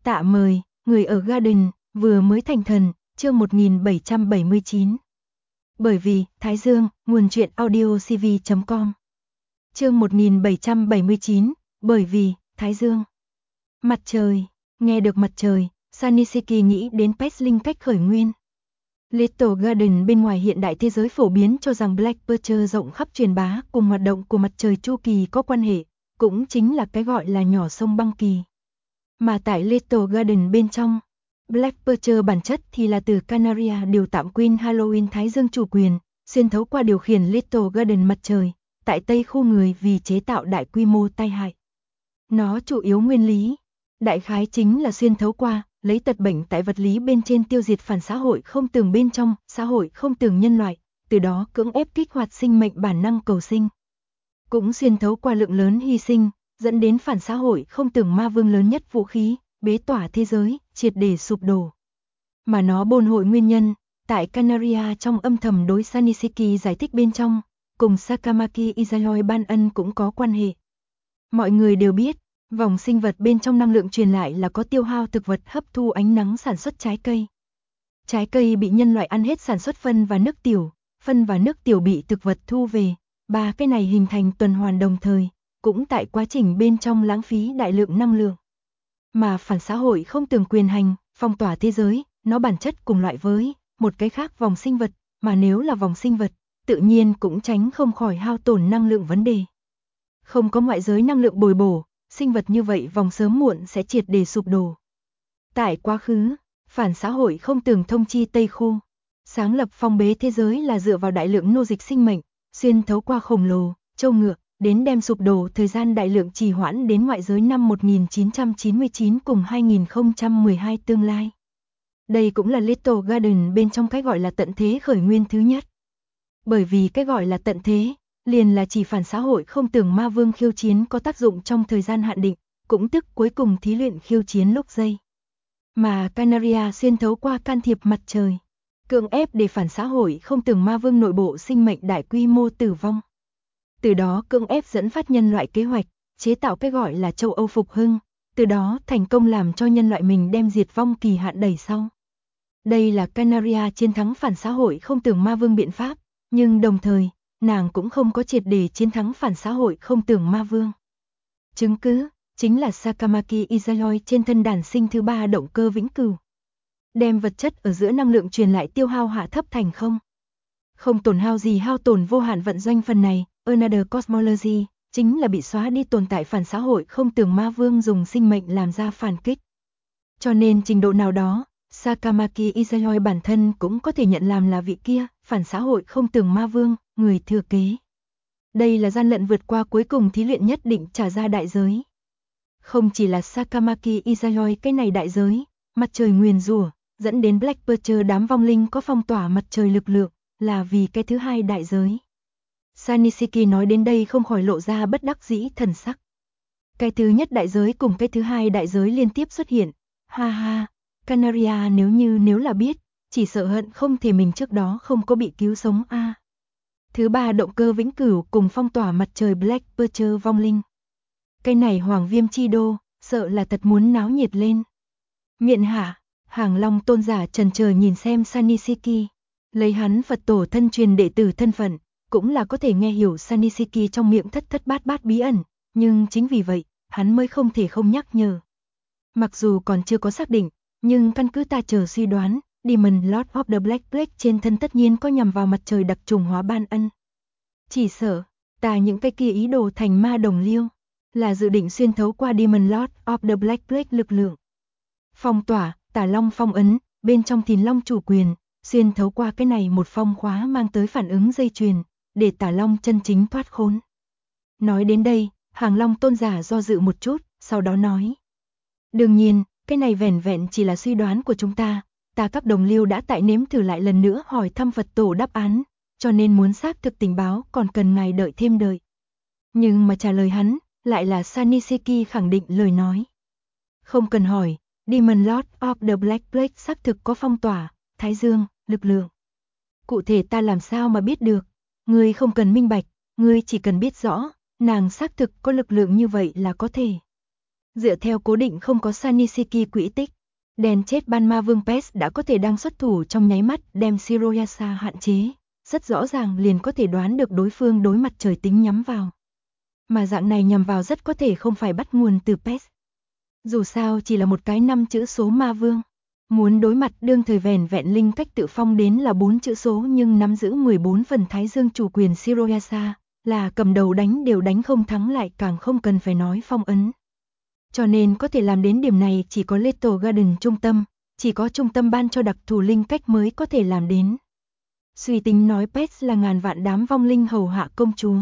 Tạ mời, người ở Garden, vừa mới thành thần, chương 1779. Bởi vì, Thái Dương, nguồn truyện audiocv.com. Chương 1779, bởi vì, Thái Dương. Mặt trời, nghe được mặt trời, Sanisiki nghĩ đến Pestling cách khởi nguyên. Little Garden bên ngoài hiện đại thế giới phổ biến cho rằng Black Panther rộng khắp truyền bá cùng hoạt động của mặt trời chu kỳ có quan hệ, cũng chính là cái gọi là nhỏ sông băng kỳ. Mà tại Little Garden bên trong, Black Panther bản chất thì là từ Canaria điều tạm Queen Halloween Thái Dương chủ quyền, xuyên thấu qua điều khiển Little Garden mặt trời, tại Tây khu người vì chế tạo đại quy mô tai hại. Nó chủ yếu nguyên lý, đại khái chính là xuyên thấu qua, lấy tật bệnh tại vật lý bên trên tiêu diệt phản xã hội không tường bên trong, xã hội không tường nhân loại, từ đó cưỡng ép kích hoạt sinh mệnh bản năng cầu sinh. Cũng xuyên thấu qua lượng lớn hy sinh, dẫn đến phản xã hội không tưởng ma vương lớn nhất vũ khí, bế tỏa thế giới, triệt để sụp đổ. Mà nó bôn hội nguyên nhân, tại Canaria trong âm thầm đối Sanisiki giải thích bên trong, cùng Sakamaki Izayoi ban ân cũng có quan hệ. Mọi người đều biết, vòng sinh vật bên trong năng lượng truyền lại là có tiêu hao thực vật hấp thu ánh nắng sản xuất trái cây. Trái cây bị nhân loại ăn hết sản xuất phân và nước tiểu bị thực vật thu về, ba cái này hình thành tuần hoàn đồng thời, cũng tại quá trình bên trong lãng phí đại lượng năng lượng. Mà phản xã hội không tường quyền hành, phong tỏa thế giới, nó bản chất cùng loại với một cái khác vòng sinh vật, mà nếu là vòng sinh vật, tự nhiên cũng tránh không khỏi hao tổn năng lượng vấn đề. Không có ngoại giới năng lượng bồi bổ, sinh vật như vậy vòng sớm muộn sẽ triệt để sụp đổ. Tại quá khứ, phản xã hội không tường thông chi Tây khu, sáng lập phong bế thế giới là dựa vào đại lượng nô dịch sinh mệnh, xuyên thấu qua khổng lồ, châu ngựa, đến đem sụp đổ thời gian đại lượng trì hoãn đến ngoại giới năm 1999 cùng 2012 tương lai. Đây cũng là Little Garden bên trong cái gọi là tận thế khởi nguyên thứ nhất. Bởi vì cái gọi là tận thế, liền là chỉ phản xã hội không tưởng ma vương khiêu chiến có tác dụng trong thời gian hạn định, cũng tức cuối cùng thí luyện khiêu chiến lúc giây. Mà Canaria xuyên thấu qua can thiệp mặt trời, cưỡng ép để phản xã hội không tưởng ma vương nội bộ sinh mệnh đại quy mô tử vong. Từ đó cưỡng ép dẫn phát nhân loại kế hoạch, chế tạo cái gọi là châu Âu phục hưng, từ đó thành công làm cho nhân loại mình đem diệt vong kỳ hạn đẩy sau. Đây là Canaria chiến thắng phản xã hội không tưởng ma vương biện pháp, nhưng đồng thời, nàng cũng không có triệt để chiến thắng phản xã hội không tưởng ma vương. Chứng cứ, chính là Sakamaki Izayoi trên thân đàn sinh thứ ba động cơ vĩnh cửu. Đem vật chất ở giữa năng lượng truyền lại tiêu hao hạ thấp thành không tổn hao gì hao tổn vô hạn vận doanh phần này, Another Cosmology, chính là bị xóa đi tồn tại phản xã hội không tưởng ma vương dùng sinh mệnh làm ra phản kích. Cho nên trình độ nào đó, Sakamaki Izayoi bản thân cũng có thể nhận làm là vị kia, phản xã hội không tưởng ma vương, người thừa kế. Đây là gian lận vượt qua cuối cùng thí luyện nhất định trả ra đại giới. Không chỉ là Sakamaki Izayoi cái này đại giới, mặt trời nguyền rủa, dẫn đến Black Panther đám vong linh có phong tỏa mặt trời lực lượng, là vì cái thứ hai đại giới. Sanisiki nói đến đây không khỏi lộ ra bất đắc dĩ thần sắc. Cái thứ nhất đại giới cùng cái thứ hai đại giới liên tiếp xuất hiện. Ha ha, Canaria nếu là biết, chỉ sợ hận không thể mình trước đó không có bị cứu sống a. Thứ ba động cơ vĩnh cửu cùng phong tỏa mặt trời Black Panther vong linh. Cái này Hoàng Viêm chi đô, sợ là thật muốn náo nhiệt lên. Miện hạ, Hàng Long tôn giả trần chờ nhìn xem Sanisiki, lấy hắn Phật tổ thân truyền đệ tử thân phận, cũng là có thể nghe hiểu Sanisiki trong miệng thất bát bí ẩn, nhưng chính vì vậy, hắn mới không thể không nhắc nhở. Mặc dù còn chưa có xác định, nhưng căn cứ ta chờ suy đoán, Demon Lord of the Black Plague trên thân tất nhiên có nhằm vào mặt trời đặc trùng hóa ban ân. Chỉ sợ, ta những cái kia ý đồ thành ma đồng liêu, là dự định xuyên thấu qua Demon Lord of the Black Plague lực lượng. Phong tỏa, tả long phong ấn, bên trong thìn long chủ quyền, xuyên thấu qua cái này một phong khóa mang tới phản ứng dây chuyền, để tả long chân chính thoát khốn. Nói đến đây, Hàng Long tôn giả do dự một chút, sau đó nói. Đương nhiên, cái này vẻn vẹn chỉ là suy đoán của chúng ta các đồng liêu đã tại nếm thử lại lần nữa hỏi thăm Phật tổ đáp án, cho nên muốn xác thực tình báo còn cần ngài đợi thêm đợi. Nhưng mà trả lời hắn, lại là Sanisiki khẳng định lời nói. Không cần hỏi, Demon Lord of the Black Plague xác thực có phong tỏa, Thái Dương, lực lượng. Cụ thể ta làm sao mà biết được, ngươi không cần minh bạch, ngươi chỉ cần biết rõ, nàng xác thực có lực lượng như vậy là có thể. Dựa theo cố định không có Sanishiki quỹ tích, đen chết ban ma vương Pest đã có thể đang xuất thủ trong nháy mắt đem Shiroyasa hạn chế, rất rõ ràng liền có thể đoán được đối phương đối mặt trời tính nhắm vào. Mà dạng này nhằm vào rất có thể không phải bắt nguồn từ Pest. Dù sao chỉ là một cái 5 chữ số ma vương. Muốn đối mặt đương thời vẻn vẹn linh cách tự phong đến là 4 chữ số nhưng nắm giữ 14 phần thái dương chủ quyền Shiroyasa, là cầm đầu đánh đều đánh không thắng lại càng không cần phải nói phong ấn. Cho nên có thể làm đến điểm này chỉ có Little Garden trung tâm, chỉ có trung tâm ban cho đặc thù linh cách mới có thể làm đến. Suy tính nói Pest là ngàn vạn đám vong linh hầu hạ công chúa.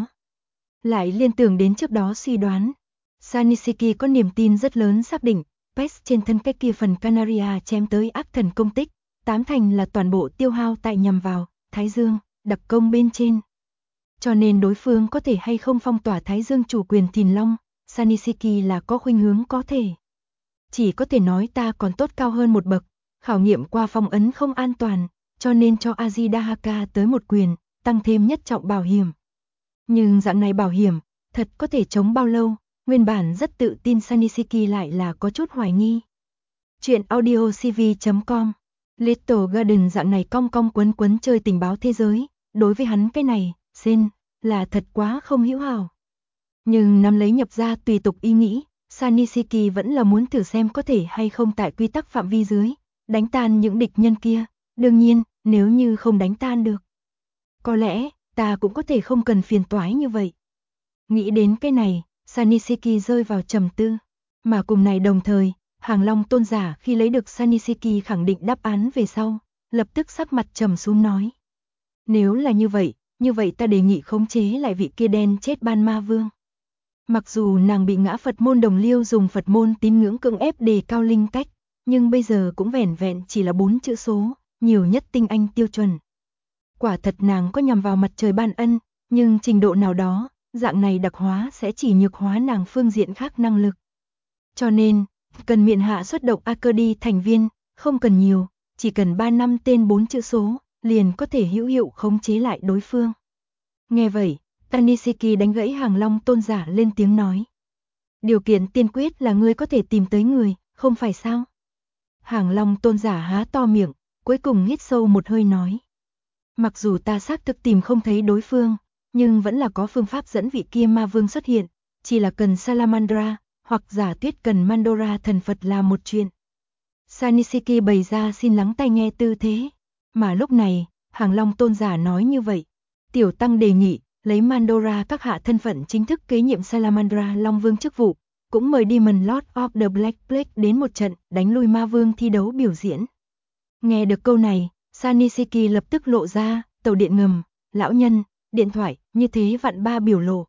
Lại liên tưởng đến trước đó suy đoán. Sanishiki có niềm tin rất lớn xác định, Pest trên thân cái kia phần Canaria chém tới ác thần công tích, 8 thành là toàn bộ tiêu hao tại nhằm vào, Thái Dương, đặc công bên trên. Cho nên đối phương có thể hay không phong tỏa Thái Dương chủ quyền Thìn Long, Sanishiki là có khuynh hướng có thể. Chỉ có thể nói ta còn tốt cao hơn một bậc, khảo nghiệm qua phong ấn không an toàn, cho nên cho Azidahaka tới một quyền, tăng thêm nhất trọng bảo hiểm. Nhưng dạng này bảo hiểm, thật có thể chống bao lâu, nguyên bản rất tự tin Sanishiki lại là có chút hoài nghi. Chuyện audio cv.com Little Garden dạng này cong cong quấn quấn chơi tình báo thế giới, đối với hắn cái này, xin, là thật quá không hữu hảo. Nhưng nắm lấy nhập ra tùy tục ý nghĩ, Sanishiki vẫn là muốn thử xem có thể hay không tại quy tắc phạm vi dưới, đánh tan những địch nhân kia, đương nhiên, nếu như không đánh tan được. Có lẽ, ta cũng có thể không cần phiền toái như vậy. Nghĩ đến cái này, Sanishiki rơi vào trầm tư, mà cùng này đồng thời, Hàng Long tôn giả khi lấy được Sanishiki khẳng định đáp án về sau, lập tức sắc mặt trầm xuống nói. Nếu là như vậy ta đề nghị khống chế lại vị kia đen chết ban ma vương. Mặc dù nàng bị ngã Phật môn đồng liêu dùng Phật môn tín ngưỡng cưỡng ép đề cao linh cách, nhưng bây giờ cũng vẻn vẹn chỉ là 4 chữ số, nhiều nhất tinh anh tiêu chuẩn. Quả thật nàng có nhằm vào mặt trời ban ân, nhưng trình độ nào đó, dạng này đặc hóa sẽ chỉ nhược hóa nàng phương diện khác năng lực. Cho nên, cần miện hạ xuất động Acadi thành viên, không cần nhiều, chỉ cần 3 năm tên 4 chữ số, liền có thể hữu hiệu khống chế lại đối phương. Nghe vậy, Sanishiki đánh gãy Hàng Long tôn giả lên tiếng nói. Điều kiện tiên quyết là ngươi có thể tìm tới người, không phải sao? Hàng Long tôn giả há to miệng, cuối cùng hít sâu một hơi nói. Mặc dù ta xác thực tìm không thấy đối phương, nhưng vẫn là có phương pháp dẫn vị kia ma vương xuất hiện, chỉ là cần Salamandra, hoặc giả tuyết cần Mandora thần Phật là một chuyện. Sanishiki bày ra xin lắng tai nghe tư thế, mà lúc này, Hàng Long tôn giả nói như vậy. Tiểu tăng đề nghị, lấy Mandora các hạ thân phận chính thức kế nhiệm Salamandra Long Vương chức vụ, cũng mời Demon Lord of the Black Plague đến một trận đánh lui ma vương thi đấu biểu diễn. Nghe được câu này, Sanishiki lập tức lộ ra, tàu điện ngầm, lão nhân, điện thoại, như thế vạn ba biểu lộ.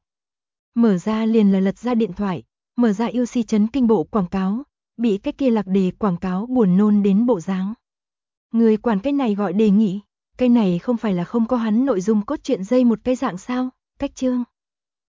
Mở ra liền là lật ra điện thoại, mở ra UC chấn kinh bộ quảng cáo, bị cái kia lạc đề quảng cáo buồn nôn đến bộ dáng. Người quản cái này gọi đề nghị, cái này không phải là không có hắn nội dung cốt truyện dây một cái dạng sao, cách chương.